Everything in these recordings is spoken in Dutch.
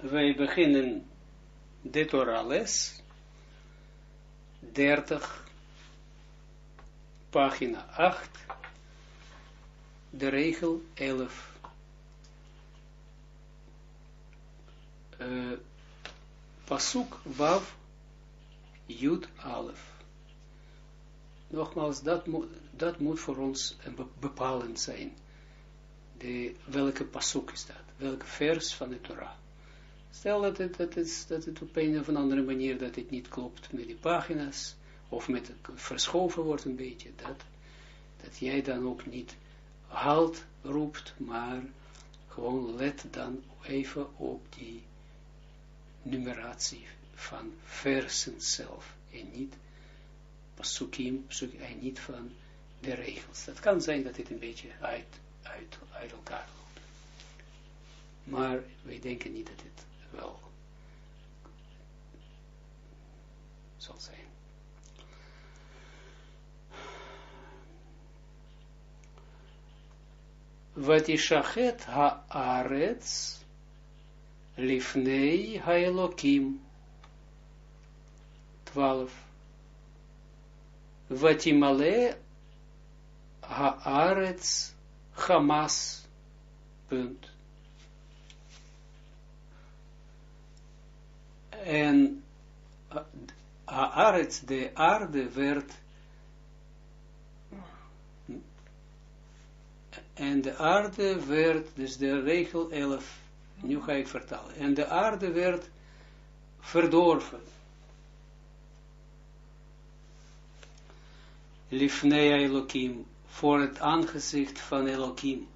Wij beginnen de Torah les 30, pagina 8, de regel 11. Pasuk Wav Yud Alef. Nogmaals, dat moet voor ons bepalend zijn. Welke pasuk is dat? Welke vers van de Torah? Stel dat het op een of andere manier dat het niet klopt met die pagina's, of met verschoven wordt een beetje, dat jij dan ook niet halt roept, maar gewoon let dan even op die numeratie van versen zelf, en niet pasukim, en niet van de regels. Dat kan zijn dat het een beetje uit elkaar loopt. Maar wij denken niet dat het wel zal zijn. Vatishachet haaretz lifnei haelokim 12. Vatimale haaretz Hamas. Punt. En haaretz, de aarde werd, en de aarde werd, dus de regel 11, nu ga ik vertalen, en de aarde werd verdorven. Lifnei Elohim, voor het aangezicht van Elohim.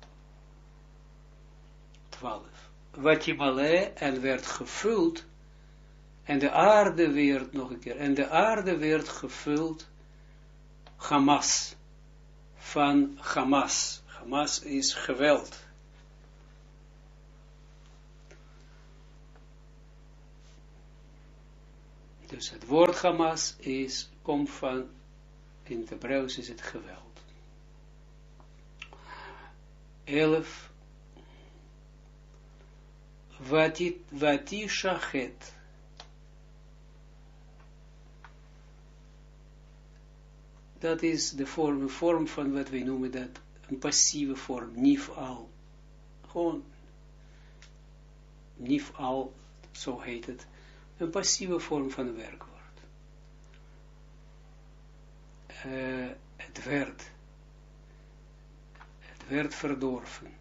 12. Vatimale, en werd gevuld, en de aarde werd, nog een keer, en de aarde werd gevuld, Hamas, van Hamas. Hamas is geweld. Dus het woord Hamas komt van, in het Hebreeuws is het geweld. 11. Vatishachet. Dat is de vorm van wat wij noemen dat, een passieve vorm, nifal. Gewoon, nifal, zo heet het. Een passieve vorm van een werkwoord. Het werd verdorven.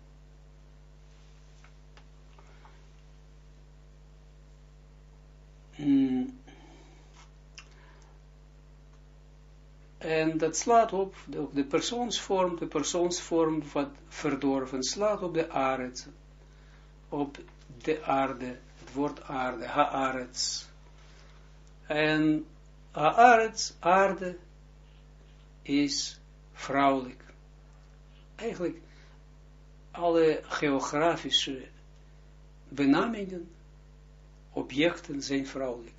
En dat slaat op de persoonsvorm van verdorven, slaat op de aarde, op de aarde, het woord aarde, haaretz. En haaretz, aarde, is vrouwelijk. Eigenlijk, alle geografische benamingen, objecten zijn vrouwelijk.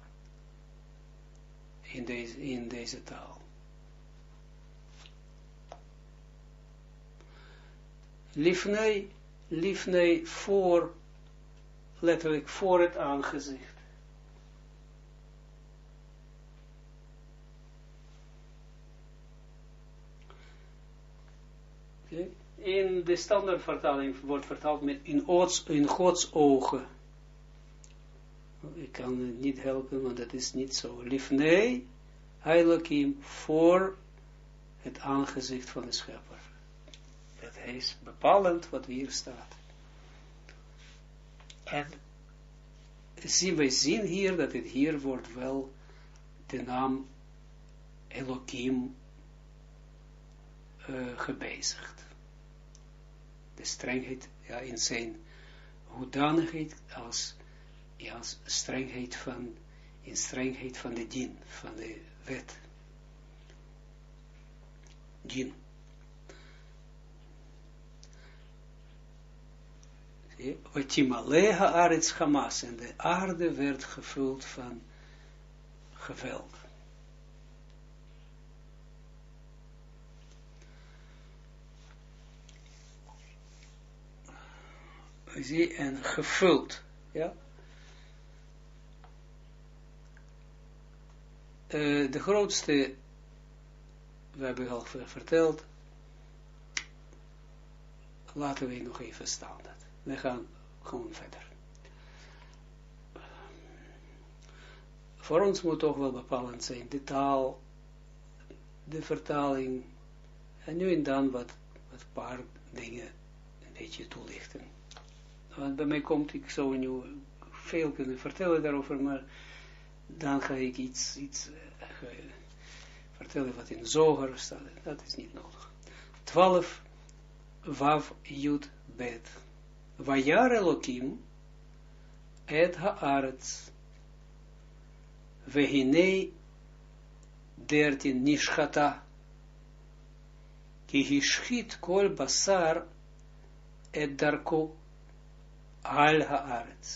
In deze taal. Lifnei voor, letterlijk voor het aangezicht. In de standaardvertaling wordt vertaald met in Gods ogen. Ik kan het niet helpen, want dat is niet zo. Lifnei Elohim, voor het aangezicht van de schepper. Dat is bepalend wat hier staat. En wij zien hier dat het hier wordt wel de naam Elohim gebezigd. De strengheid, ja, in zijn hoedanigheid als strengheid van de dien, van de wet. Dien. Vatimale haaretz Hamas, en de aarde werd gevuld van geweld. Zie, en gevuld, ja, de grootste, we hebben al verteld, laten we nog even staan. We gaan gewoon verder. Voor ons moet toch wel bepalend zijn de taal, de vertaling, en nu en dan wat paar dingen een beetje toelichten. Want bij mij komt, ik zou nu veel kunnen vertellen daarover, maar dan ga ik iets vertellen wat in de Zoger staat. Dat is niet nodig. 12 Vav Yud Bet. Vayar Elokim et haaretz. Vehinei 13 Nishchata. Ki hishchit kol basar et darko al haaretz.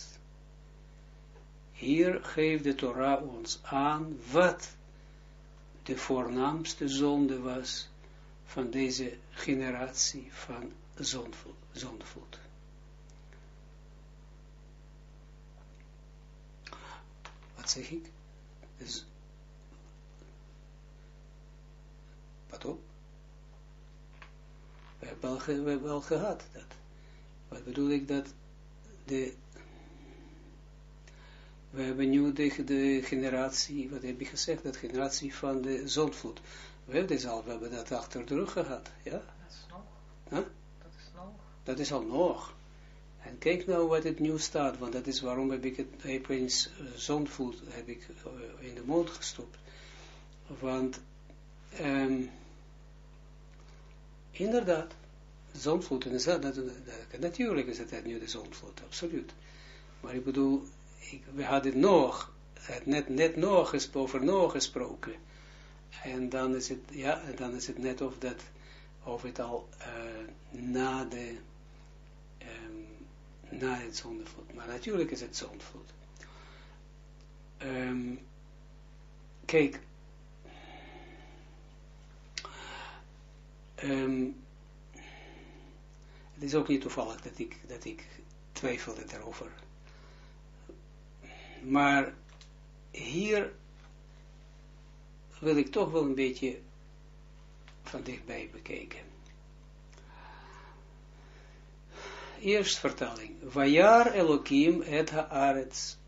Hier geeft de Torah ons aan wat de voornaamste zonde was van deze generatie van zondvloed. Wat zeg ik? Dus, wat op? We hebben al gehad dat. Wat bedoel ik dat we hebben nu de generatie, wat heb ik gezegd, dat generatie van de zondvloed. We hebben dat achter de rug gehad, ja? Dat is nog. Huh? Dat is nog. Dat is al nog. En kijk nou wat het nu staat, want dat is waarom heb ik het opeens zondvloed heb ik in de mond gestopt. Want inderdaad, zondvloed, natuurlijk is het nu de zondvloed, absoluut. Maar ik bedoel, we hadden nog, net nog over nog gesproken. En dan is het, ja, dan is het net of het al na het zondvloed. Maar natuurlijk is het zondvloed. Kijk, het is ook niet toevallig dat ik twijfelde daarover. Maar hier wil ik toch wel een beetje van dichtbij bekijken. Eerst vertaling. Vayar Elokim et haaretz.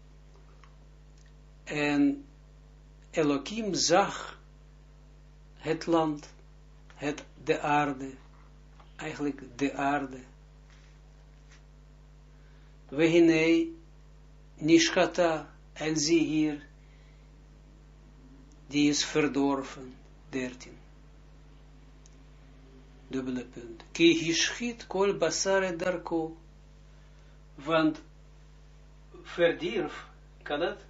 En Elokim zag het land, de aarde, eigenlijk de aarde. Vehinei Nishchata, en zie hier, die is verdorven, 13. Dubbele punt. Ki hishchit kol basare darko, want verdierf, kan dat?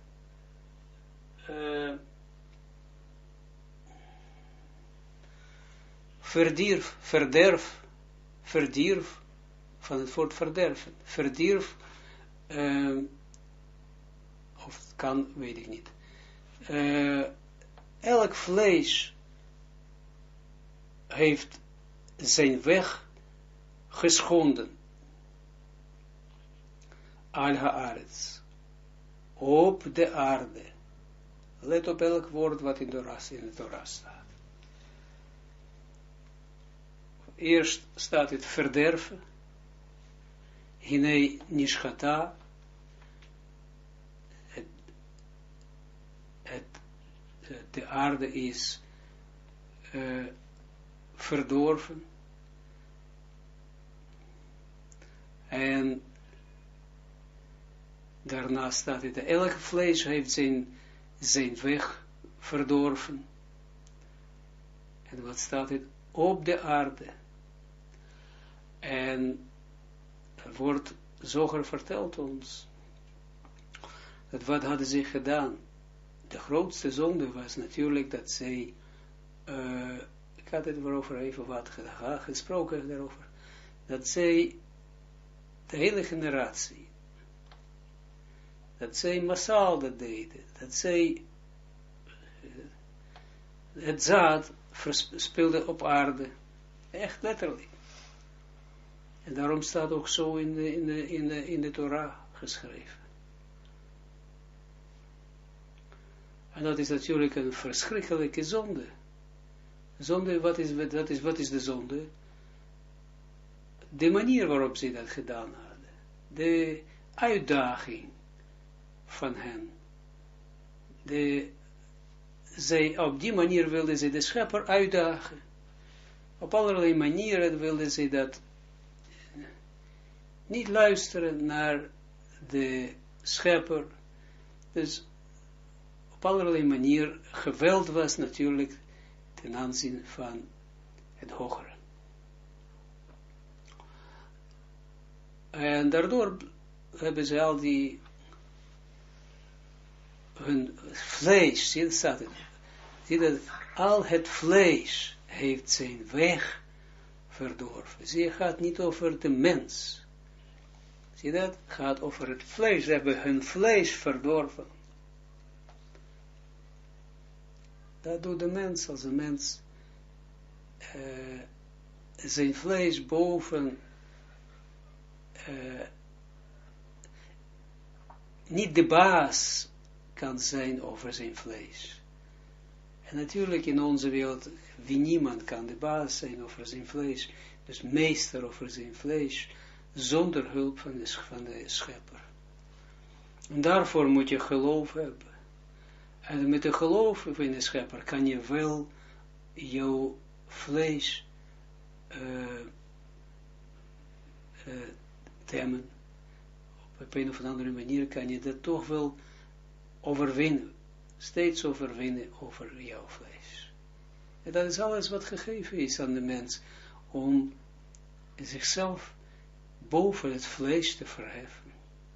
Verdierf, van het woord verderven, verdierf, of het kan, weet ik niet. Elk vlees heeft zijn weg geschonden. Al haaretz. Op de aarde. Let op elk woord wat in de Torah staat. Eerst staat het verderven. Hinei nishchata. De aarde is verdorven. En daarna staat het, elk vlees heeft zijn weg verdorven. En wat staat het? Op de aarde. En er wordt Zoger verteld ons, dat wat hadden ze gedaan? De grootste zonde was natuurlijk dat zij, ik had het erover even wat gesproken daarover, dat zij, de hele generatie, dat zij massaal dat deden, dat zij het zaad verspeelden op aarde, echt letterlijk. En daarom staat ook zo in de Torah geschreven. En dat is natuurlijk een verschrikkelijke zonde. Zonde, wat is de zonde? De manier waarop ze dat gedaan hadden. De uitdaging van hen. Op die manier wilden ze de schepper uitdagen. Op allerlei manieren wilden ze dat niet luisteren naar de schepper. Dus op allerlei manieren geweld was natuurlijk ten aanzien van het hogere. En daardoor hebben ze al die hun vlees, zie dat al het vlees heeft zijn weg verdorven. Zie, gaat niet over de mens. Zie dat? Het gaat over het vlees. Ze hebben hun vlees verdorven. Dat doet de mens als een mens zijn vlees boven niet de baas kan zijn over zijn vlees. En natuurlijk in onze wereld, wie niemand kan de baas zijn over zijn vlees, dus meester over zijn vlees, zonder hulp van de schepper. En daarvoor moet je geloof hebben. En met de geloof in de schepper kan je wel jouw vlees temmen. Op een of andere manier kan je dat toch wel overwinnen. Steeds overwinnen over jouw vlees. En dat is alles wat gegeven is aan de mens. Om zichzelf boven het vlees te verheffen.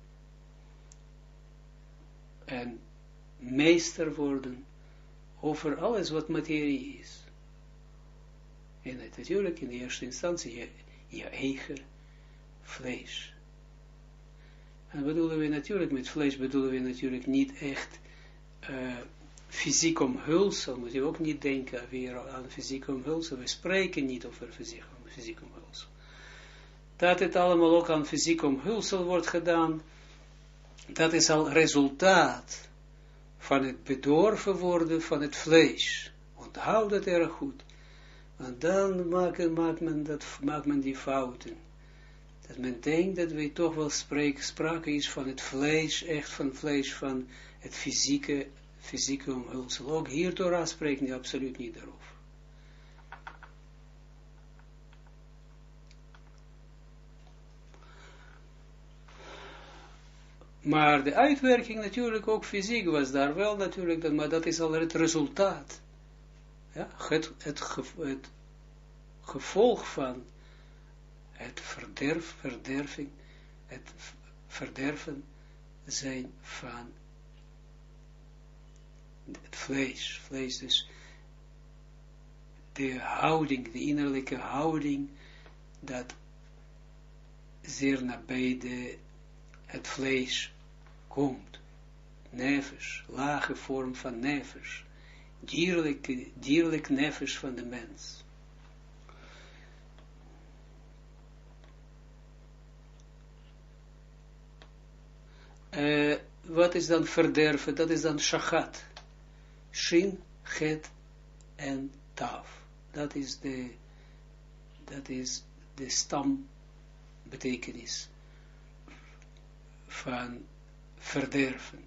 En meester worden over alles wat materie is. En natuurlijk in de eerste instantie je eigen vlees. En bedoelen we natuurlijk, met vlees bedoelen we natuurlijk niet echt fysiek omhulsel, moet je ook niet denken weer aan fysiek omhulsel. We spreken niet over fysiek omhulsel. Dat het allemaal ook aan fysiek omhulsel wordt gedaan, dat is al resultaat van het bedorven worden van het vlees. Onthoud dat erg goed. Want dan maakt men die fouten. Dat men denkt dat we toch wel sprake is van het vlees, echt van het vlees, van het fysieke omhulsel. Ook hier Torah spreekt niet, absoluut niet daarover. Maar de uitwerking natuurlijk ook fysiek was daar wel natuurlijk, maar dat is al het resultaat. Ja, het gevolg van het verderven zijn van het vlees. Vlees dus de houding, de innerlijke houding, dat zeer nabij het vlees komt. Nefesh, lage vorm van nefesh. Dierlijk nefesh van de mens. Wat is dan verderven? Dat is dan shachat. Shin, het en taf. Dat is de stambetekenis van verderven.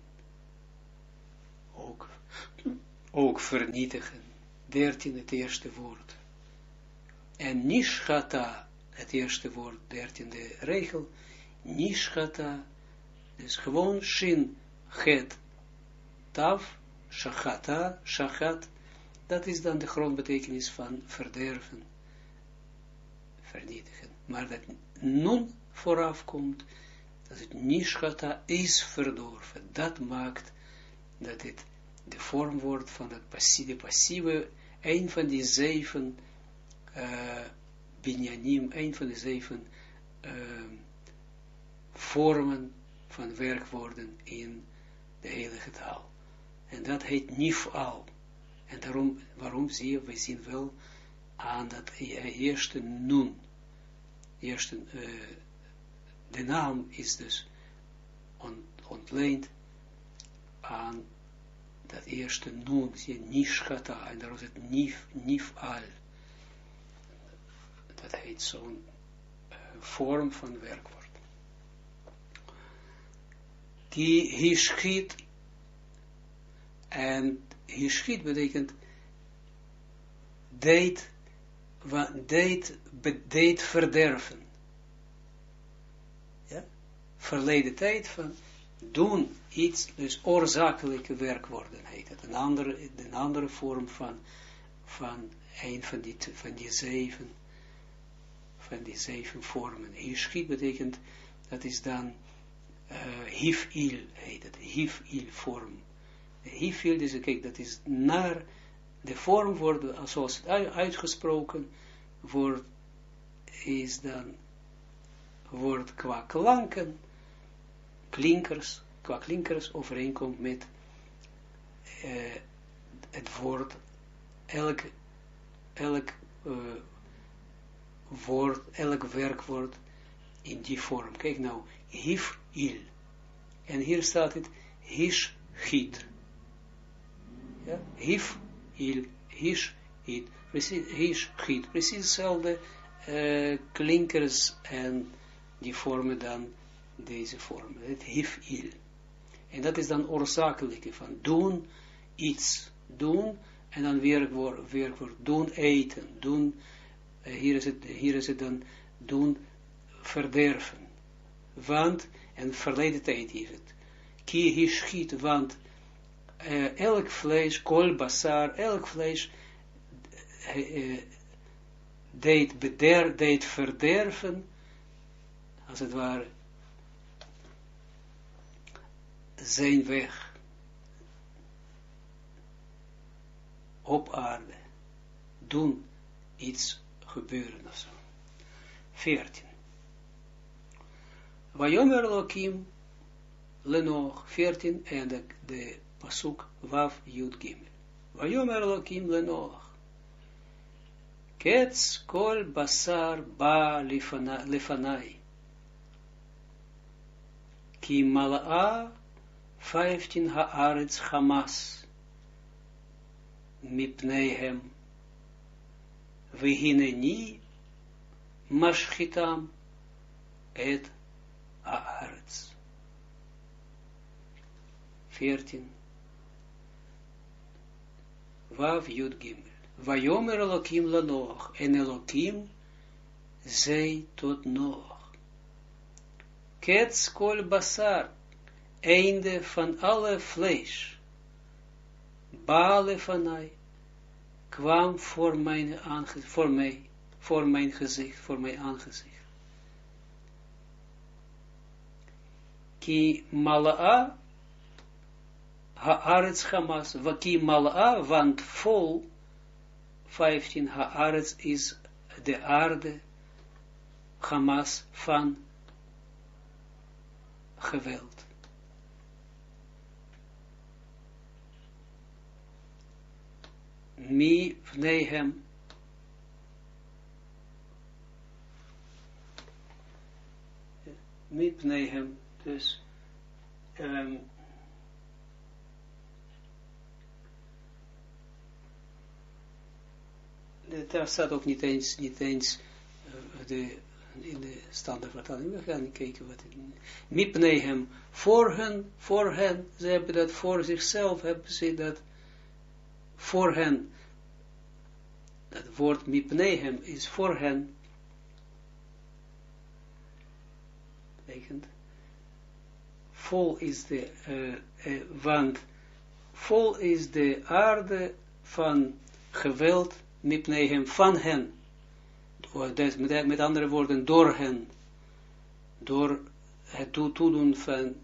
Ook vernietigen. 13 het eerste woord. En nishchata, het eerste woord, 13e regel. Nishchata, dus gewoon shin, het, taf, shachata, shachat. Dat is dan de grondbetekenis van verderven. Vernietigen. Maar dat nun vooraf komt, dat het nishchata is verdorven. Dat maakt dat het de vorm wordt van de passieve, een van die 7 binyanim, een van de 7 vormen van werkwoorden in de heilige taal. En dat heet nif'al. En waarom zie je, we zien wel aan dat eerste nun. De naam is dus ontleend aan dat eerste nun, nishkata, en daar is het nif al. Dat heet zo'n vorm van werkwoord. Die hischit, en hischit betekent deed verderven. Ja? Verleden tijd van doen iets, dus oorzakelijke werkwoorden heet het. Een andere vorm van een van die zeven vormen. Hischit betekent, dat is dan hifil heet het, hifil vorm. Hifil, dus kijk, dat is naar de vorm wordt, zoals het uitgesproken wordt, is dan, wordt qua klanken, qua klinkers overeenkomt met het woord, elk woord, elk werkwoord in die vorm. Kijk nou, hif-il. En hier staat het hish-hit. Ja? Hif-il, hish-hit. Precies, hish-hit. Precies hetzelfde klinkers en die vormen dan deze vorm. Het hif-il. En dat is dan oorzakelijke van doen, iets doen, en dan werkwoord doen, eten, doen, hier is het dan doen, verderven. Want, en verleden tijd is het, ki hischit, want elk vlees, kol basar, elk vlees deed verderven, als het ware, zijn weg op aarde, doen iets gebeuren of zo. 14. Vayomer Elohim lenoch, 14, en de pasuk Wav Yud Gimel. Vayomer Elohim lenoch, Ketz kol basar ba lefanai, ki mala'a 15 haaretz Hamas, mipneihem, vehineni mashchitam et haaretz. 14. Vav Yud Gimel. Vayomer Elohim lanoch, en Elohim zei tot Noach. Ketz kol basar, einde van alle vlees, Baale vanai, kwam voor mijn gezicht, voor mijn aangezicht. Ki mala'a haaretz Hamas, ki mala'a, want vol, 15, haaretz is de aarde, Hamas van geweld. Mi pneihem, mi pneihem, dus daar staat ook niet eens in de standaardvertaling. We gaan kijken wat het is. Mi pneihem, voor hen, ze hebben dat voor zichzelf, hebben ze dat voor hen. Dat woord mipnehem is voor hen. Betekent, vol is de, want vol is de aarde van geweld, mipnehem, van hen. Met andere woorden, door hen. Door het toedoen van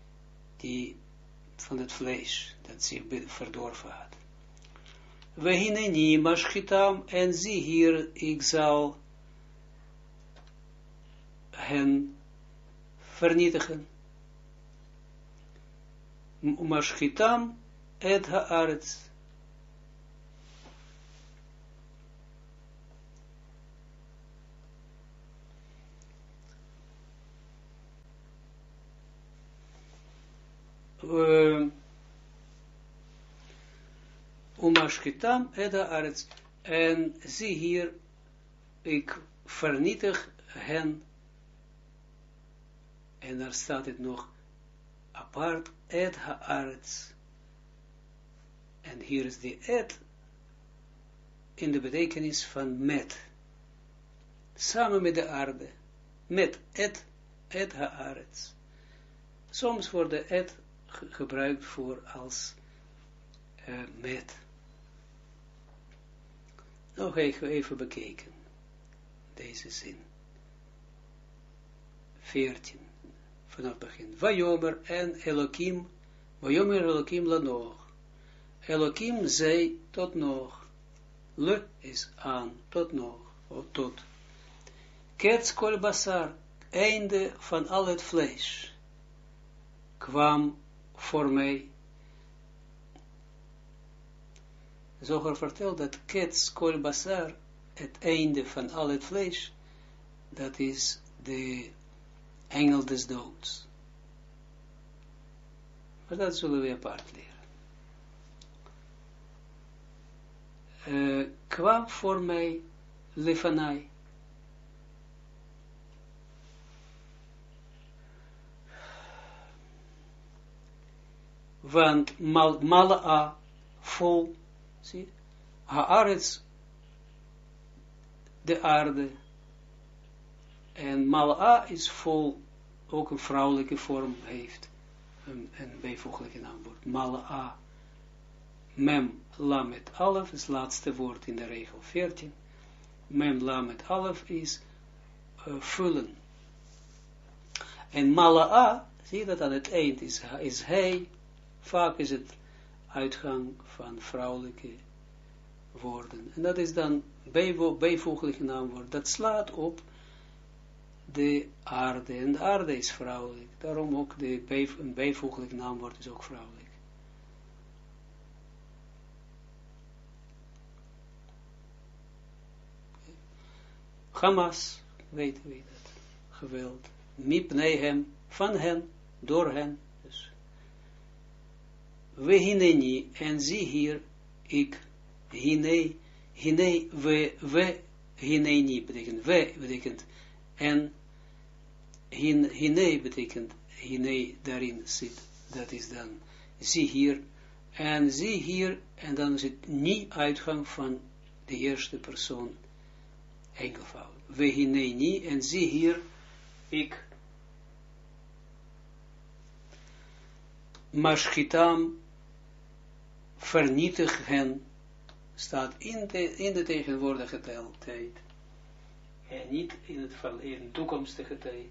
het vlees, dat zich verdorven had. Vehineni maschitam, en zie hier, ik zal hen vernietigen. Maschitam et haaretz. Umashkitam eda arets. En zie hier, ik vernietig hen, en daar staat het nog apart, et haaretz. En hier is die et in de betekenis van met. Samen met de aarde. Met et haaretz. Soms wordt de et gebruikt voor als met. Nog even bekeken. Deze zin. 14. Vanaf het begin. Vayomer en Elohim. Vayomer Elohim lanoch. Elohim zei tot nog. Le is aan. Tot nog. Of tot. Kets kol basar. Einde van al het vlees. Kwam voor mij. Zoger vertelt dat Kets kol basar. Het einde van al het vlees. Dat is de engel des doods. Maar dat zullen we apart leren. Kwam voor mij lefanai. Want mala'a vol, zie, haaretz, de aarde, en mala'a is vol, ook een vrouwelijke vorm heeft, een bijvoeglijke naamwoord, mala'a, mem lamet alef, is het laatste woord in de regel 14, mem lamet alef is vullen, en mala'a, zie je dat aan het eind is hij, vaak is het uitgang van vrouwelijke woorden. En dat is dan bijvoeglijke naamwoord. Dat slaat op de aarde. En de aarde is vrouwelijk. Daarom ook een bijvoeglijk naamwoord is ook vrouwelijk. Hamas, weten we dat. Geweld. Mipnehem, van hen, door hen. Dus. We hineni, en zie hier, ik, hinei, we hineni, betekent, en, hinei betekent, hinei daarin zit, dat is dan, zie hier, en dan is het niet uitgang van de eerste persoon, enkelvoud. We hineni, en zie hier, ik, Maschitam, vernietig hen, staat in de tegenwoordige tijd, en niet in het verleden, toekomstige tijd.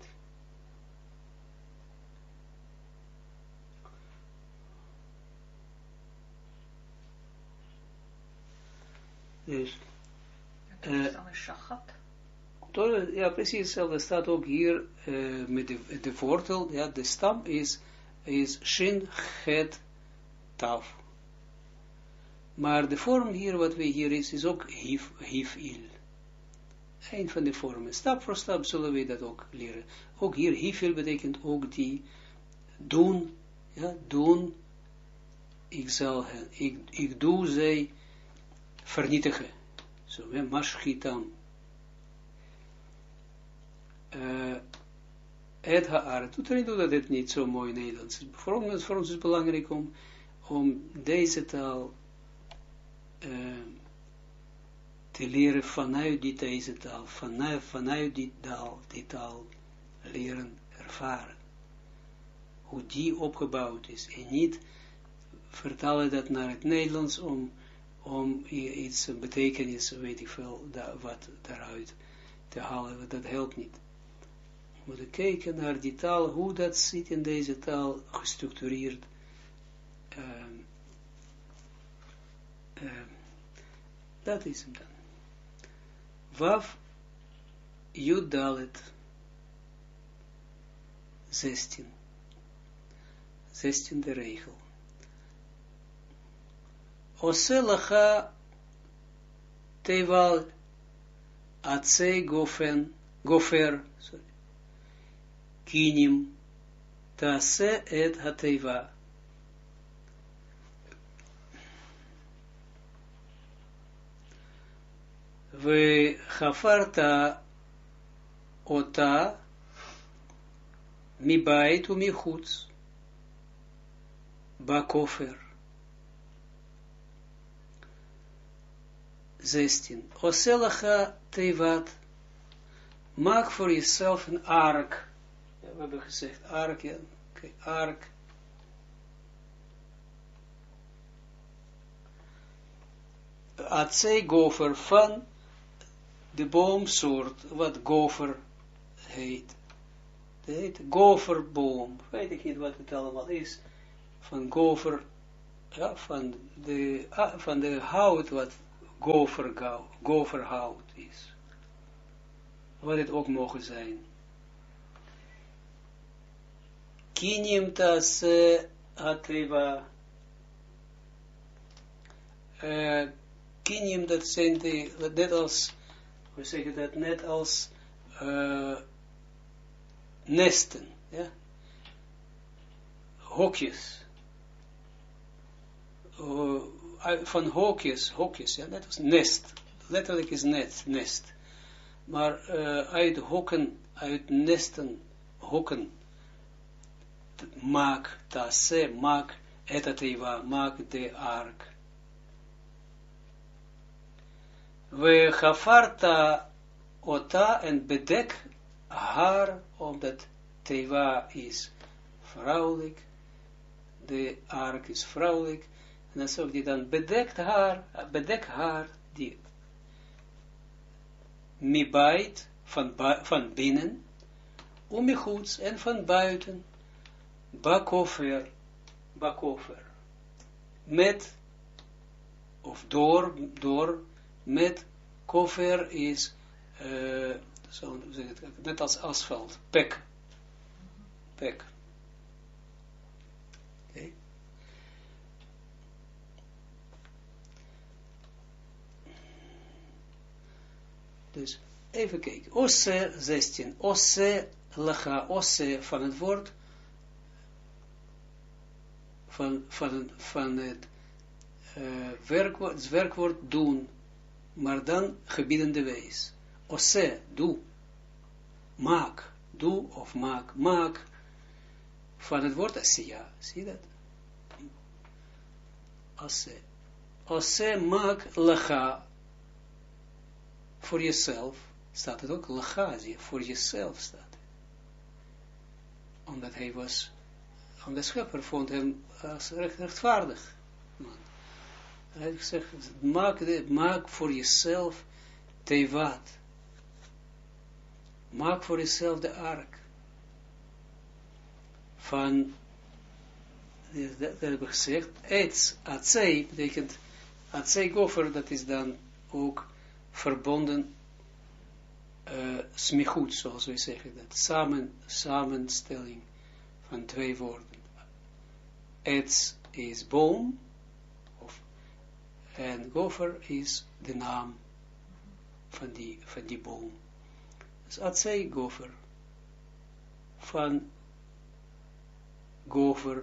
Dus, dan is shachat. Ja, precies hetzelfde staat ook hier met de wortel, ja, de stam is shin, het, taf. Maar de vorm hier, wat we hier is ook hif-il. Een van de vormen. Stap voor stap zullen we dat ook leren. Ook hier, hif-il betekent ook die doen, ja, doen, ik doe zij vernietigen. Zo, maschitam. Het haar. Doet er niet dat het niet zo mooi Nederlands is. Voor ons is het belangrijk om deze taal te leren vanuit deze taal, vanuit die taal leren ervaren. Hoe die opgebouwd is. En niet vertalen dat naar het Nederlands om iets, een betekenis, weet ik veel, wat daaruit te halen. Dat helpt niet. We moeten kijken naar die taal, hoe dat zit in deze taal gestructureerd. Dat is hem dan. Waf Judalet 16. 16e regel. Oselacha teval atse gofer kinim tase et hateva. we gafarta ota mi bait u mi chutz ba kofer. 16. Oselacha tevat. Maak voor jezelf een ark. Ja, we hebben gezegd ark, ja. Okay, ark. Atzei gofer van de boomsoort, wat gofer heet. Het heet goferboom. Weet ik niet wat het allemaal is. Van gofer, ja, van de hout wat goferhout is. Wat het ook mogen zijn. Kinim tas ateva. Kinim, dat zijn de, net als, we zeggen dat net als nesten, ja. Hokjes. Van hokjes, ja, net als nest. Letterlijk is nest. Maar uit hokken, uit nesten, hokken, maak, tase, maak, etateva, maak de ark. We gafarta ota en bedek haar, omdat teva is vrouwelijk, de ark is vrouwelijk, en alsof die dan bedek haar, die mibait, van binnen, umichuts, en van buiten, bakofer, met, of door, met, kofer is, zo zeg het, net als asfalt, pek. Okay. Dus, even kijken, osse 16, osse lacha, osse van het woord, van het werkwoord doen, maar dan gebiedende wees. Osse, doe. Maak, doe of maak. Van het woord asiya. Zie je dat? Osse. Osse, maak, lacha. Voor jezelf. Staat het ook? Lacha, zie je. Voor jezelf staat het. Omdat hij was, omdat de schepper vond hem als rechtvaardig. Man. Hij heeft gezegd, maak voor jezelf tevat. Maak voor jezelf de ark. Van, dat heb ik gezegd, atzei, betekent, atzei gofer, dat is dan ook verbonden, smichut, zoals wij zeggen, dat samenstelling van twee woorden. Etz is boom, en gofer is de naam van die boom. Dus atzei gofer, van gofer,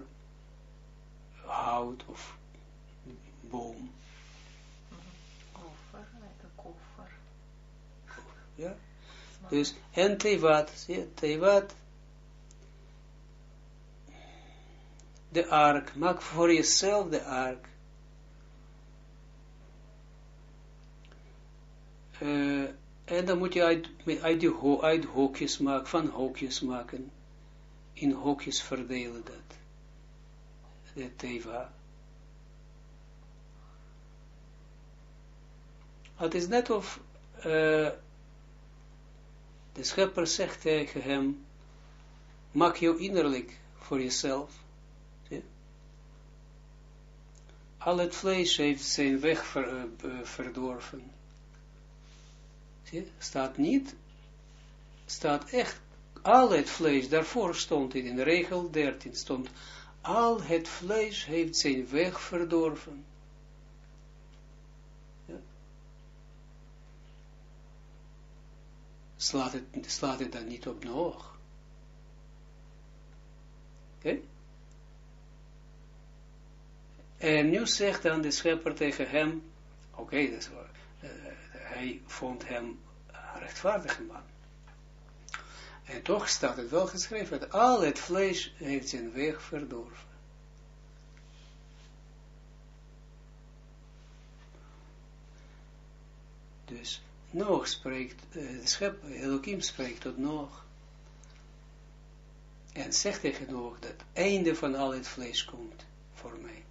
hout of boom. Gofer, like a koffer. Ja, dus, en tevat, tevat, de ark, maak voor jezelf de ark. En dan moet je uit hokjes maken, van hokjes maken, in hokjes verdelen dat, de teva. Het is net of de schepper zegt tegen hem, maak jou innerlijk voor jezelf. Zie? Al het vlees heeft zijn weg verdorven. Zie? Staat echt, al het vlees, daarvoor stond het in regel 13, stond, al het vlees heeft zijn weg verdorven. Ja. Slaat het dan niet op Noach? Oké? En nu zegt dan de schepper tegen hem, oké, dat is waar. hij vond hem een rechtvaardige man. En toch staat het wel geschreven, dat al het vlees heeft zijn weg verdorven. Dus Noach spreekt, Elohim spreekt tot Noach. En zegt tegen Noach dat het einde van al het vlees komt voor mij.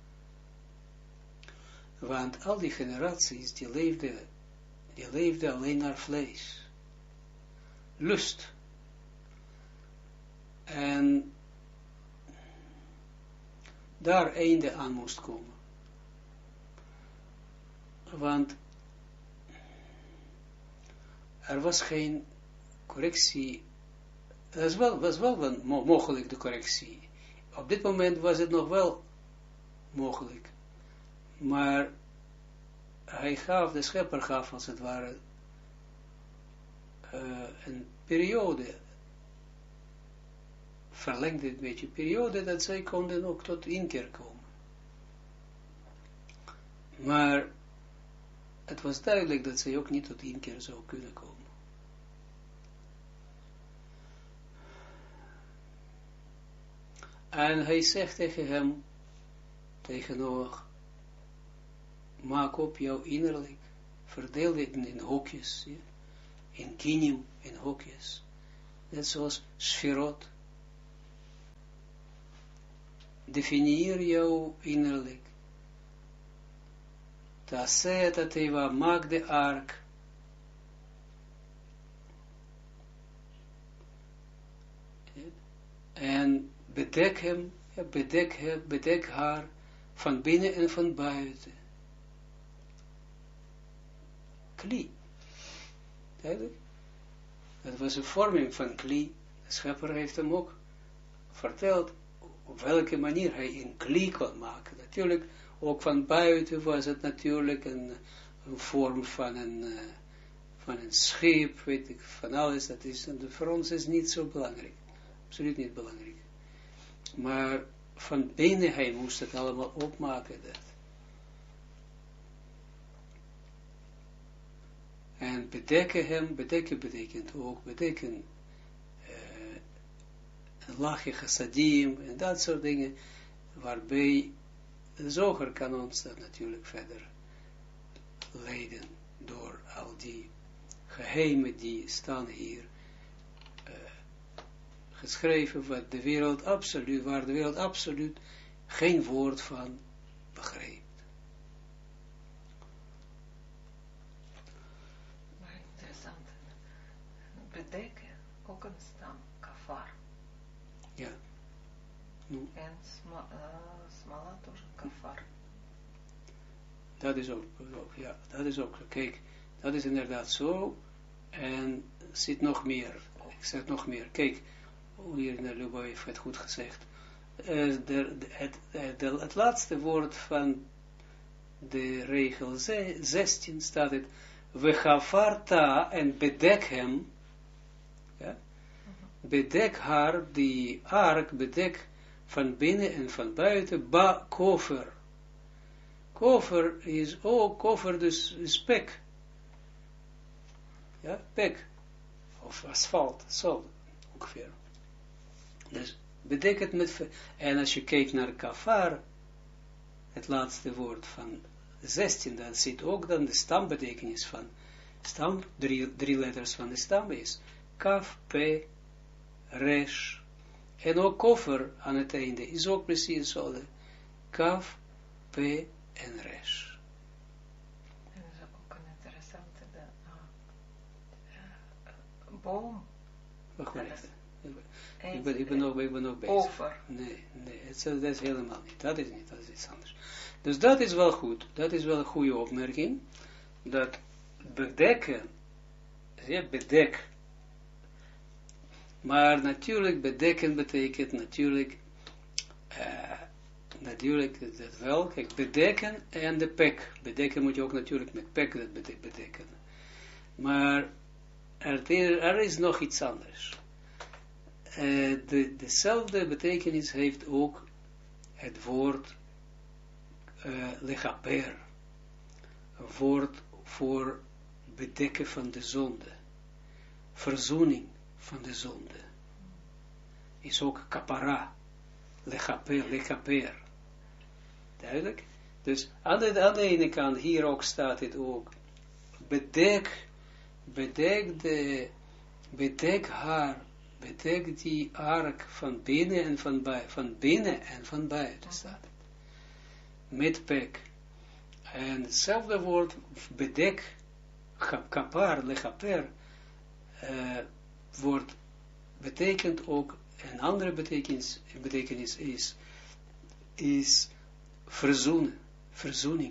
Want al die generaties, die leefden alleen naar vlees. Lust. En daar einde aan moest komen. Want er was geen correctie. Het was wel mogelijk, de correctie. Op dit moment was het nog wel mogelijk. Maar de schepper gaf als het ware een periode, verlengde een beetje periode, dat zij konden ook tot inkeer komen. Maar het was duidelijk dat zij ook niet tot inkeer zou kunnen komen. En hij zegt tegen hem, tegen Noach, maak op jouw innerlijk, verdeel dit in hokjes, ja? In kinim, in hokjes, net zoals sferot. Definieer jouw innerlijk. Taseh tateva, maak de ark. En bedek hem, ja, bedek haar van binnen en van buiten. Kli. Duidelijk? Dat was een vorming van kli. De schepper heeft hem ook verteld op welke manier hij een kli kon maken. Natuurlijk, ook van buiten was het natuurlijk een vorm van een schip, weet ik, van alles. Dat is, en voor ons is niet zo belangrijk. Absoluut niet belangrijk. Maar van binnen hij moest het allemaal opmaken. Dat. En bedekken hem, bedekken betekent ook, bedekken een laagje chassadim en dat soort dingen, waarbij de zoger kan ons dat natuurlijk verder leiden door al die geheimen die staan hier geschreven, waar de wereld absoluut geen woord van begreep. Maar interessant. Bedekken, ook een stam, kafar. Ja. Nu. En smala тоже kafar. Dat is ook, ja, dat is ook, kijk, dat is inderdaad zo, en zit nog meer, ik zeg nog meer, kijk, hier in de Lubov heeft het goed gezegd, het laatste woord van de regel 16 staat het, we gafarta en bedek hem, ja, bedek haar, die ark, bedek van binnen en van buiten, ba kofer. Kofer is ook, kofer dus is pek. Ja, pek. Of asfalt, zo ongeveer. Dus betekent met, en als je kijkt naar kafar, het laatste woord van 16, dan zit ook dan de stambetekenis van stam, drie letters van de stam is kaf, p, resh. En ook kofer aan het einde is ook precies zo. Kaf, p en resh. En dat is ook een interessante boom. Wacht maar even. Ik ben nog bezig. Over. Nee, dat is helemaal niet. Dat is iets anders. Dus dat is wel goed. Dat is wel een goede opmerking. Dat bedekken, ja, bedek. Maar natuurlijk, bedekken betekent natuurlijk, dat wel, kijk, bedekken en de pek. Bedekken moet je ook natuurlijk met pek dat bedekken. Maar er is nog iets anders. Dezelfde betekenis heeft ook het woord lechaper. Een woord voor bedekken van de zonde. Verzoening van de zonde. Is ook kapara. Lechaper. Duidelijk? Dus aan de ene kant, hier ook staat het ook. Bedek haar. Bedek die ark van binnen en van buiten. Van binnen en van buiten staat het. Met pek. En hetzelfde woord, bedek, kapar, lechaper, wordt, betekent ook, een andere betekenis is verzoenen, verzoening.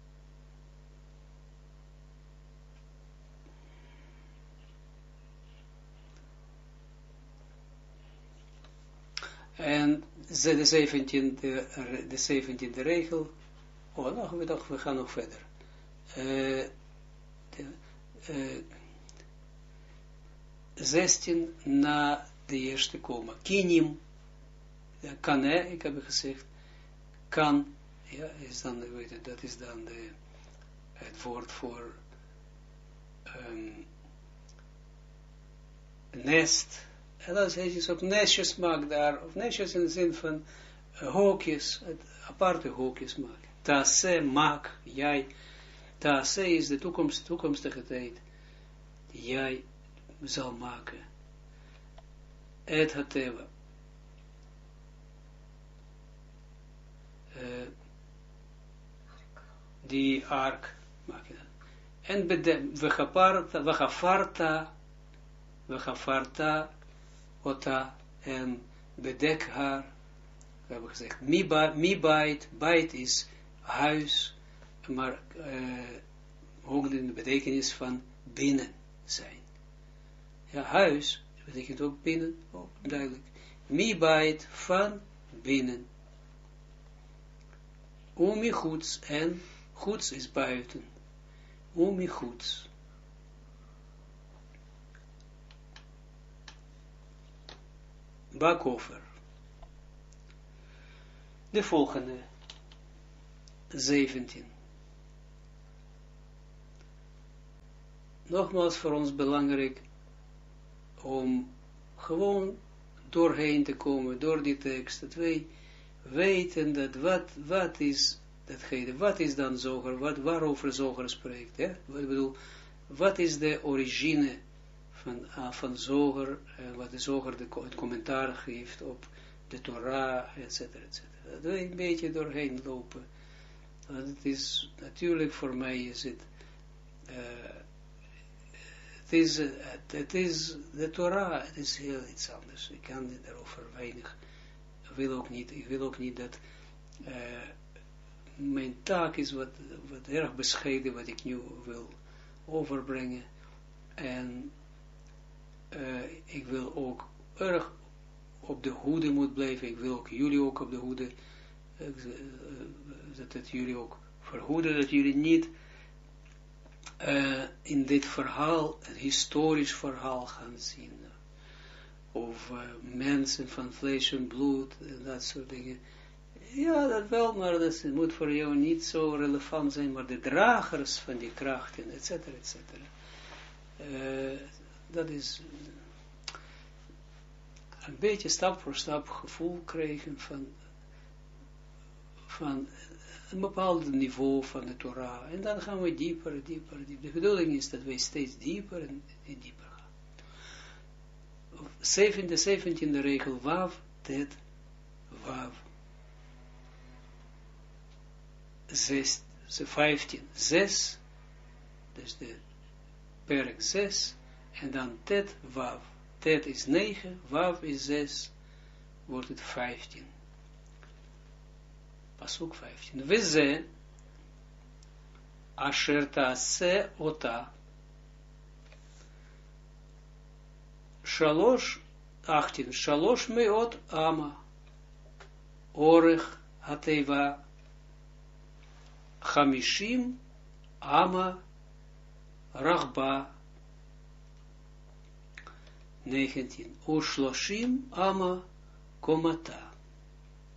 En de 17e regel, we gaan nog verder. 16 na de eerste komma. Kinim, kan, ik heb gezegd, kan, ja, is dan, weet je, dat is dan het woord voor nest. En als hij dus ook nestjes maakt daar, of nestjes in de zin van hookjes, aparte hookjes maken. Taase, maak, jij. Taase is de toekomstige tijd. Jij zal maken. Et hateva. Die ark maak je dan. En wechafarta, ota, en bedek haar. We hebben gezegd, mi bait is huis, maar ook in de betekenis van binnen zijn. Ja, huis betekent ook binnen, ook duidelijk. Mi bait van binnen. Umi goeds, en goeds is buiten. Umi goeds. Bakover. De volgende. 17. Nogmaals voor ons belangrijk om gewoon doorheen te komen, door die tekst, dat wij weten dat wat is datgene, wat is dan Zoger, waarover Zoger spreekt, hè? Ik bedoel, wat is de origine van Zoger, wat de Zoger het commentaar geeft op de Torah, etc. Dat wij een beetje doorheen lopen. Want het is, natuurlijk voor mij is het, het is de Torah, het is heel iets anders. Ik kan daarover weinig, ik wil ook niet dat mijn taak is wat erg bescheiden, wat ik nu wil overbrengen. En ik wil ook erg op de hoede moet blijven. Ik wil ook jullie ook op de hoede, dat jullie ook verhoeden, dat jullie niet in dit verhaal, een historisch verhaal gaan zien. Of mensen van vlees en bloed, en dat soort dingen. Ja, dat wel, maar dat moet voor jou niet zo relevant zijn, maar de dragers van die krachten, et cetera, et cetera. Dat is een beetje stap voor stap gevoel krijgen van een bepaald niveau van de Torah. En dan gaan we dieper. De bedoeling is dat wij steeds dieper en dieper gaan. 17e regel, Wav, Tet, Wav. 15, 6, dus de perk 6, en dan Tet, Wav. Tet is 9, Wav is 6, wordt het 15. Pasuk 15. Weze, asher ta'ase ota. Shalosh, 18. Shalosh meot ama. Orech hateva. 50 ama rachba. 19. Ushloshim ama komata.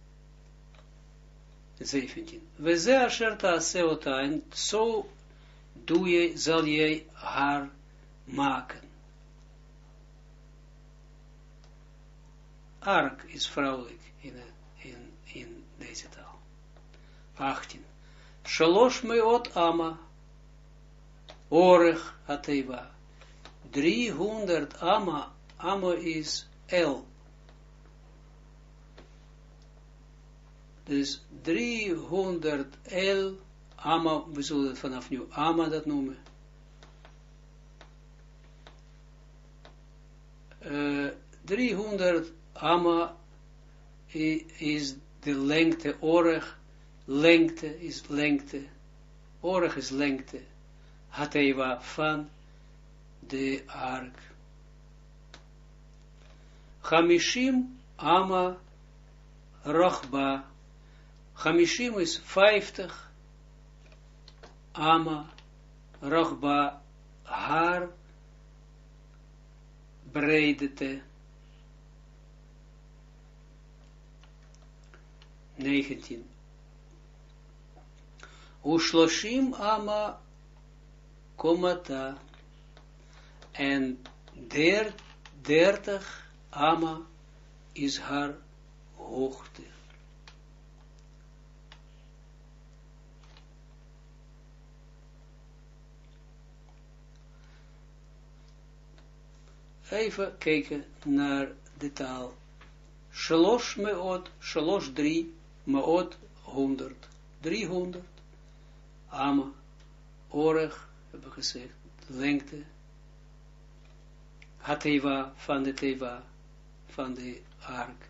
17. Weze asher ta'ase ota. En zo zal jij haar maken. Ark is vrouwelijk in deze taal. 18. Shalosh meot ama, orech hateva. 300 ama, ama is el. Dus 300 el, ama, we zullen het vanaf nu ama dat noemen. 300 ama is de lengte, orech, lengte is lengte, orech is lengte, hateva van de ark. 50 ama rochba, 50 is 50 ama rochba, haar breedte. 19. Ushloshim ama komata, en 30 ama is haar hoogte. Even kijken naar de taal. Shalosh meot, shalosh 3, meot 100. 300. Ama, orech, hebben we gezegd, lengte. Hateva, van de teva, van de ark.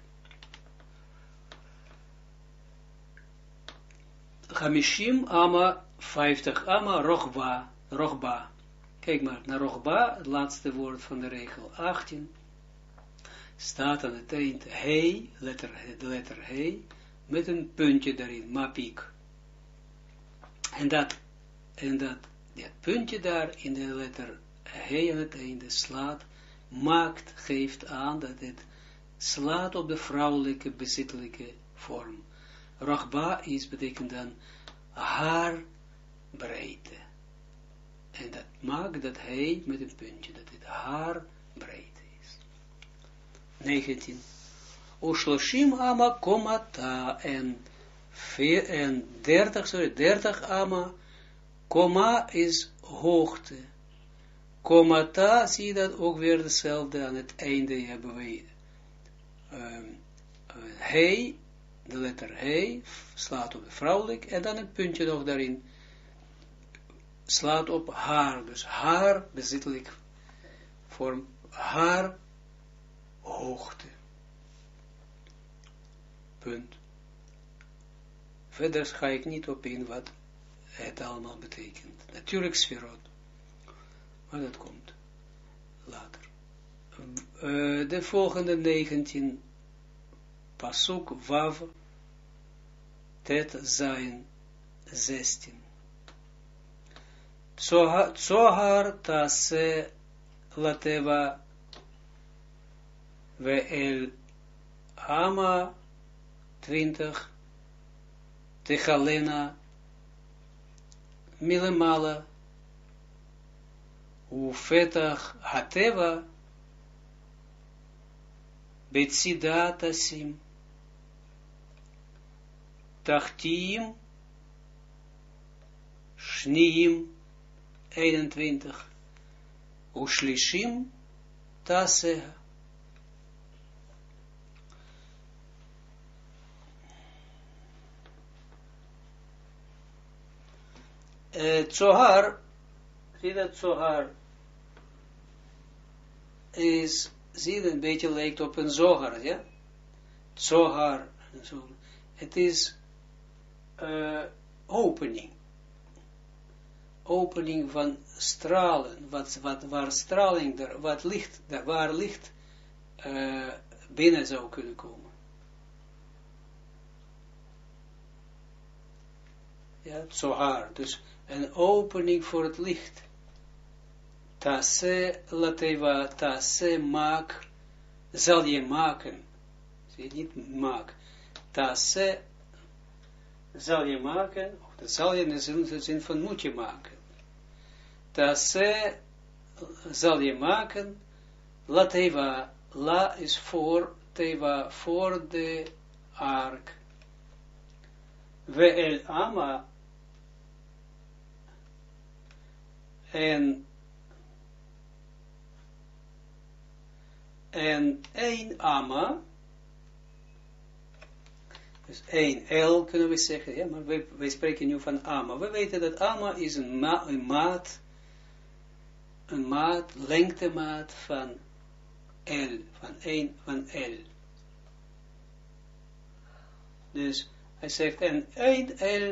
50 ama, 50 ama, rochba. Kijk maar, naar rochba, het laatste woord van de regel 18, staat aan het eind he, de letter he, met een puntje daarin, mapik. En dat puntje daar in de letter he aan het einde slaat, maakt, geeft aan dat het slaat op de vrouwelijke, bezittelijke vorm. Rochba betekent dan haar breedte. En dat maakt dat hij met een puntje, dat het haar breedte is. 19. Ushloshim ama komata, en 30 ama, koma is hoogte. Komata, zie je dat ook weer hetzelfde, aan het einde hebben wij hij, de letter hij, slaat op de vrouwelijk, en dan een puntje nog daarin, slaat op haar, dus haar, bezittelijk vorm, haar hoogte. Punt. Verder ga ik niet op in wat het allemaal betekent. Natuurlijk sferot, maar dat komt later. De volgende 19, pasuk vav, tet zayin 16. Tzohar tase lateva ve'el ama 20 techalena milemala ufetach hateva betzida tasim tachtim shniim 21 Ushlishim Taseha. Zohar, zie dat Zohar is, zie dat een beetje lijkt op een Zohar, ja? Zohar, het is opening van stralen, waar straling, waar licht binnen zou kunnen komen. Ja, Zohar, dus een opening voor het licht. Tase lateva, tase maak, zal je maken. Zie je niet maak. Tase zal je maken, of dat zal je in de zin van moet je maken. Tase zal je maken, la teva, la is voor teva, voor de ark. We el ama, en een ama, dus één el kunnen we zeggen, ja, maar wij spreken nu van ama. We weten dat ama is een maat, lengtemaat van L, van L. Dus hij zegt, en 1 L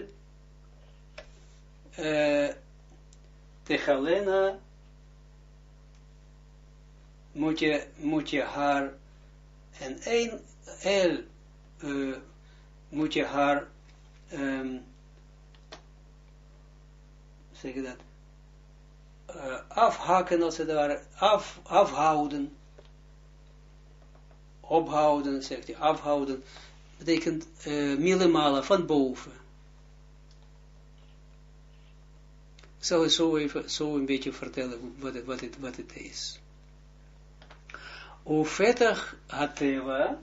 Techalena moet je haar, en 1 L moet je haar, zeg je dat, afhaken als het ware, afhouden, ophouden, zegt hij, afhouden, betekent millemala, van boven. Ik zal zo een beetje vertellen wat het is. Ufetach hateva,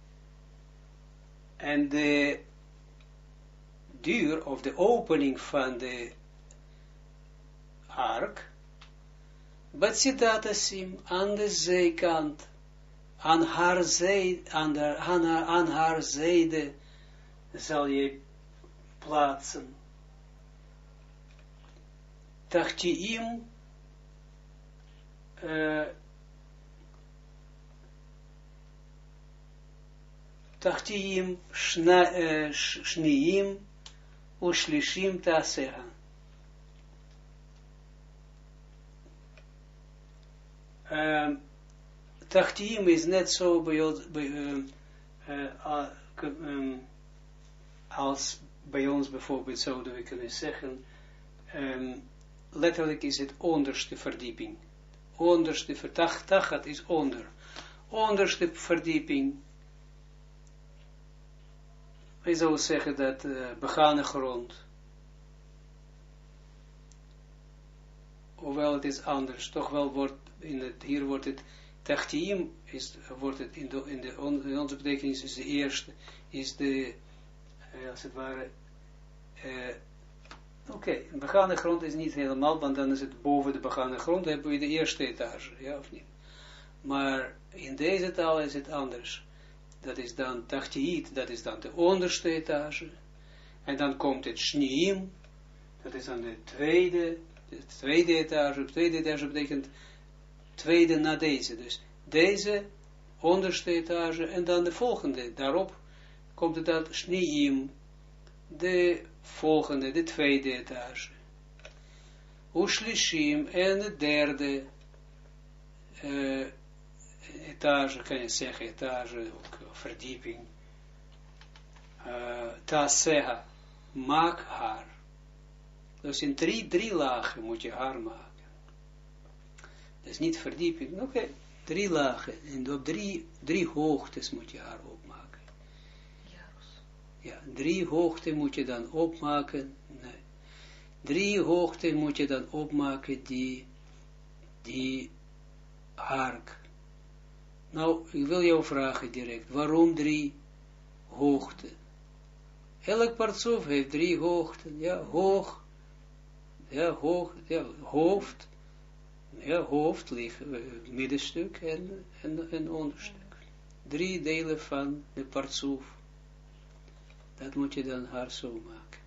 en de deur of de opening van de ark, Batsidatasim, aan de zijkant, aan haar zijde zal je plaatsen. Tachtiim, shniim, ushlishim taseha. Tachtiim is net zo als bij ons bijvoorbeeld zouden we kunnen zeggen, letterlijk is het onderste verdieping. Tachat is onder. Onderste verdieping. We zouden zeggen dat begane grond. Hoewel het is anders, toch wel wordt hier wordt het Tachtiim, wordt het in onze betekenis is de eerste, is de, als het ware, oké, begane grond is niet helemaal, want dan is het boven de begane grond, dan hebben we de eerste etage, ja of niet? Maar in deze taal is het anders. Dat is dan Tachtiit, dat is dan de onderste etage, en dan komt het Shniim, dat is dan de tweede etage. De tweede etage betekent tweede na deze. Dus deze onderste etage en dan de volgende. Daarop komt het dan Shniim, de volgende, de tweede etage. Ushlishim en de derde etage, kan je zeggen, etage, ook verdieping. Taseha, maak haar. Dus in drie lagen moet je haar maken. Dus niet verdieping, oké, 3 lagen. En op drie hoogtes moet je haar opmaken. Ja, 3 hoogten moet je dan opmaken. Nee. 3 hoogten moet je dan opmaken die ark. Nou, ik wil jou vragen direct, waarom 3 hoogten? Elk partsoef heeft 3 hoogten, ja, hoog, ja, hoofd, ja, hoofd ligt, middenstuk en onderstuk. 3 delen van de partsoef. Dat moet je dan haar zo maken.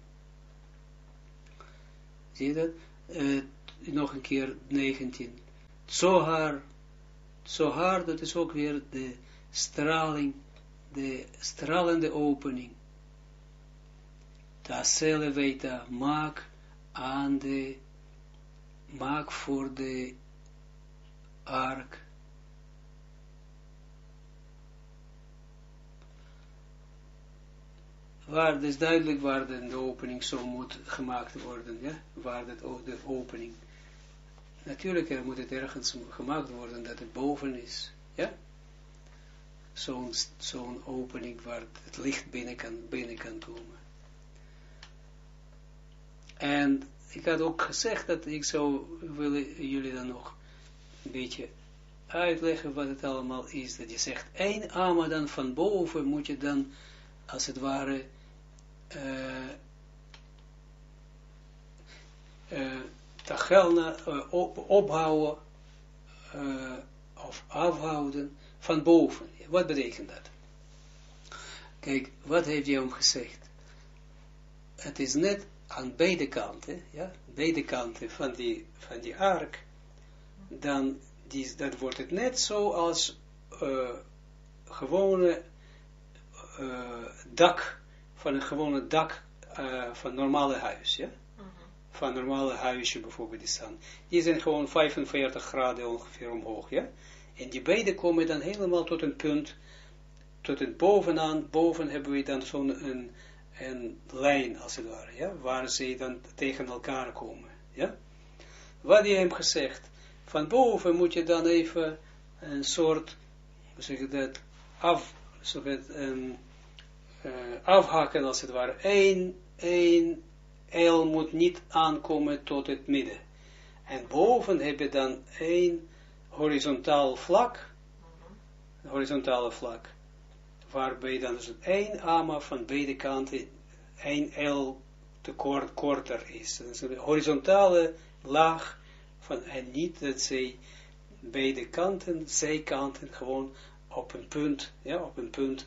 Zie je dat? Nog een keer 19. Zohar, dat is ook weer de straling, de stralende opening. Tasele weita, maak voor de ark. Waar, dus duidelijk waar de opening zo moet gemaakt worden, ja? Waar de opening. Natuurlijk moet het ergens gemaakt worden dat het boven is, ja? Zo'n opening waar het licht binnen kan komen. En ik had ook gezegd dat ik zou willen jullie dan nog een beetje uitleggen wat het allemaal is. Dat je zegt, 1 ama dan van boven moet je dan, als het ware, tachelna ophouden, of afhouden van boven. Wat betekent dat? Kijk, wat heeft hij hem gezegd? Het is net aan beide kanten, ja, beide kanten van die ark, dan dat wordt het net zo als gewone dak, van een gewone dak van een normale huis, ja? Van een normale huisje bijvoorbeeld, die zijn gewoon 45 graden ongeveer omhoog, ja? En die beide komen dan helemaal tot een punt, tot het bovenaan, boven hebben we dan zo'n een lijn, als het ware, ja? Waar ze dan tegen elkaar komen, ja? Wat hij hem gezegd, van boven moet je dan even een soort, hoe zeg je dat, afhaken, als het ware. Één L moet niet aankomen tot het midden. En boven heb je dan een horizontale vlak, waarbij dan dus 1 ama van beide kanten 1 L te korter is. Dat is een horizontale laag van, en niet dat zij beide kanten, zijkanten, gewoon op een punt, ja, op een punt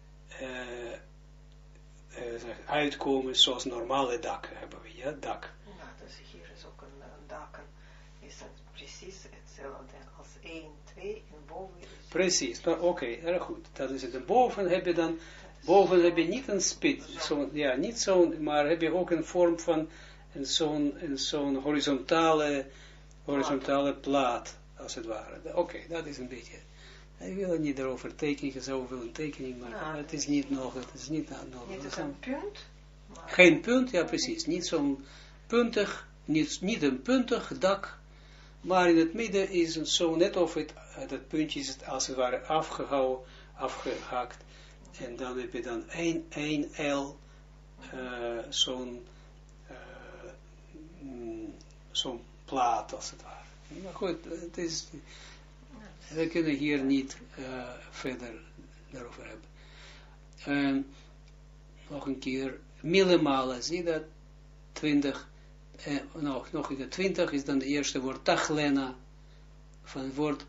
uitkomen zoals normale dakken hebben we, ja, dak. Ja, dus hier is ook een daken, is het precies hetzelfde als 1, 2 en boven is... Precies, nou, oké, erg goed. Dat is het. En boven heb je niet een spit, ja, niet zo'n, maar heb je ook een vorm van zo'n horizontale plaat, als het ware. Oké, dat is een beetje... Ik wil het niet erover tekenen, je zou willen tekening, maar het is niet nodig. Het is niet nodig. Niet een punt? Geen punt, ja precies. Niet zo'n puntig, niet een puntig dak, maar in het midden is het zo, net of dat puntje is het als het ware afgehakt. En dan heb je dan 1 L, zo'n plaat, als het ware. Maar goed, het is... We kunnen hier niet verder daarover hebben. Nog een keer, millimala, zie dat? 20, nog een keer 20 is dan het eerste woord, tachlena, van het woord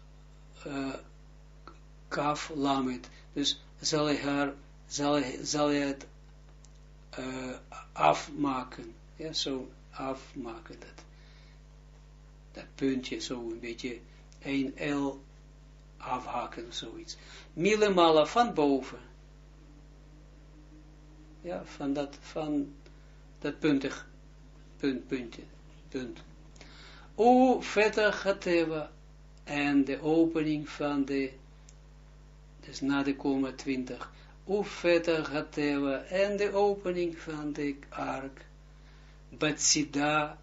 kaf, lamet. Dus zal je het afmaken, ja, zo afmaken, dat puntje, zo een beetje 1 L afhaken of zoiets. Millimala van boven. Ja, van dat puntje. O veta gateva, en de opening van dus na de komma 20. O veta gateva, en de opening van de ark. Batsida,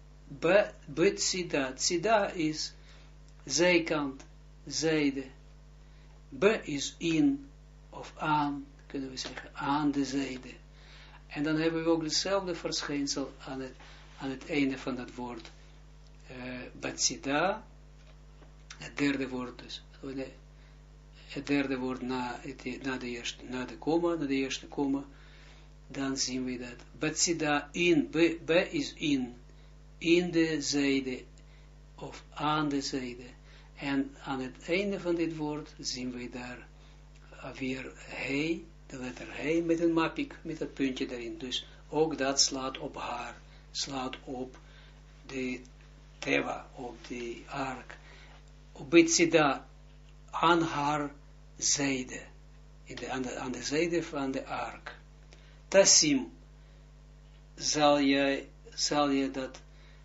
tsida is zijkant, zijde. Is in, of aan, kunnen we zeggen, aan de zijde. En dan hebben we ook hetzelfde verschijnsel aan het einde van dat woord. Batsida, het derde woord dus. Het derde woord na de eerste komma, dan zien we dat. Batsida in, be is in de zijde, of aan de zijde. En aan het einde van dit woord zien we daar weer hij, de letter hij met een mapik, met dat puntje erin. Dus ook dat slaat op haar, slaat op de teva, op de ark. Op Betsida, aan haar zijde, aan de zijde van de ark. Tassim, zal je dat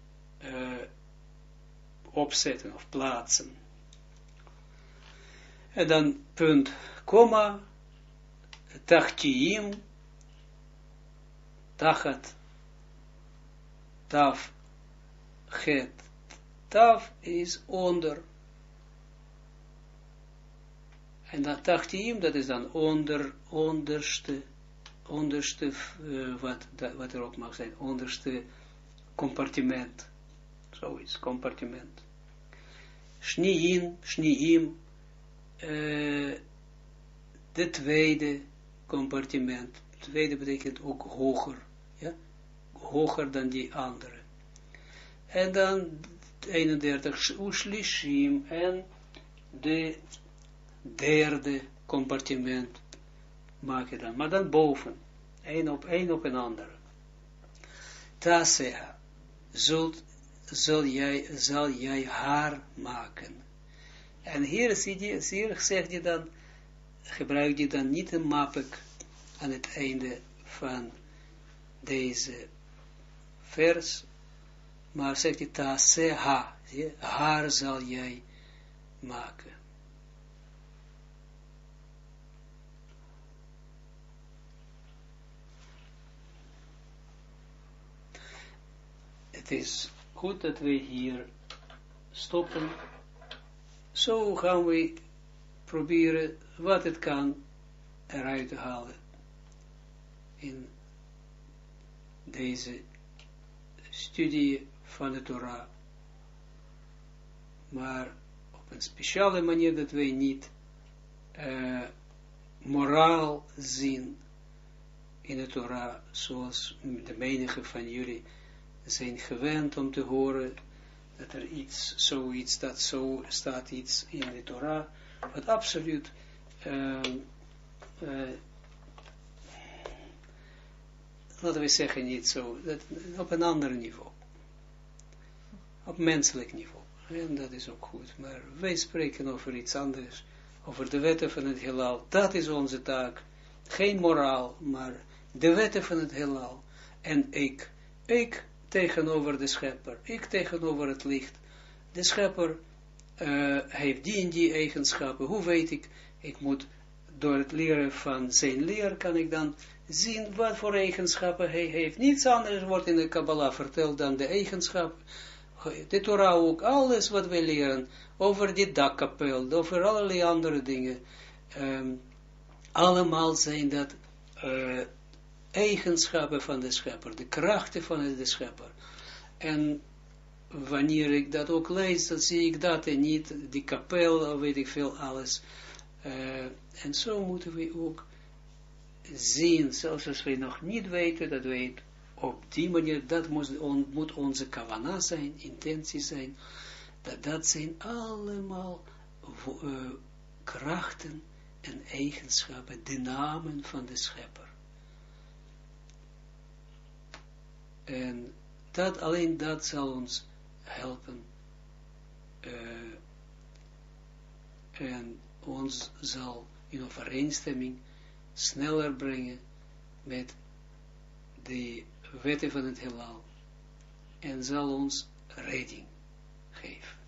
opzetten of plaatsen. En dan punt, komma, tachtiim, tachat, taf, het, taf is onder. En dat tachtiim, dat is dan onderste, onderste, wat er ook mag zijn, onderste compartiment. Zoiets, compartiment. Shniim, de tweede compartiment. Tweede betekent ook hoger, ja, hoger dan die andere. En dan 31, Ushlishim, en de derde compartiment maak je dan, maar dan boven, één op een andere. Taseha, zal jij haar maken. En hier zegt hij dan, gebruik je dan niet een mapek aan het einde van deze vers, maar zegt hij taseha, haar zal jij maken. Het is goed dat we hier stoppen. Zo gaan we proberen wat het kan eruit te halen in deze studie van de Torah. Maar op een speciale manier dat wij niet moraal zien in de Torah, zoals de menige van jullie zijn gewend om te horen dat er zoiets, dat zo staat iets in de Torah, wat absoluut laten we zeggen niet zo, dat, op een ander niveau, op menselijk niveau, en dat is ook goed, maar wij spreken over iets anders, over de wetten van het heelal, dat is onze taak, geen moraal, maar de wetten van het heelal, en ik tegenover de schepper, ik tegenover het licht. De schepper heeft die en die eigenschappen. Hoe weet ik? Ik moet door het leren van zijn leer, kan ik dan zien wat voor eigenschappen hij heeft. Niets anders wordt in de Kabbalah verteld dan de eigenschappen. De Torah ook, alles wat wij leren, over die dakkapel, over allerlei andere dingen. Allemaal zijn dat eigenschappen van de schepper, de krachten van de schepper. En wanneer ik dat ook lees, dan zie ik dat en niet die kapel, weet ik veel, alles. En zo moeten we ook zien, zelfs als we nog niet weten, dat wij op die manier, dat moet onze kavana zijn, intentie zijn, dat zijn allemaal krachten en eigenschappen, de namen van de schepper. En alleen dat zal ons helpen en ons zal in overeenstemming sneller brengen met de wetten van het heelal en zal ons redding geven.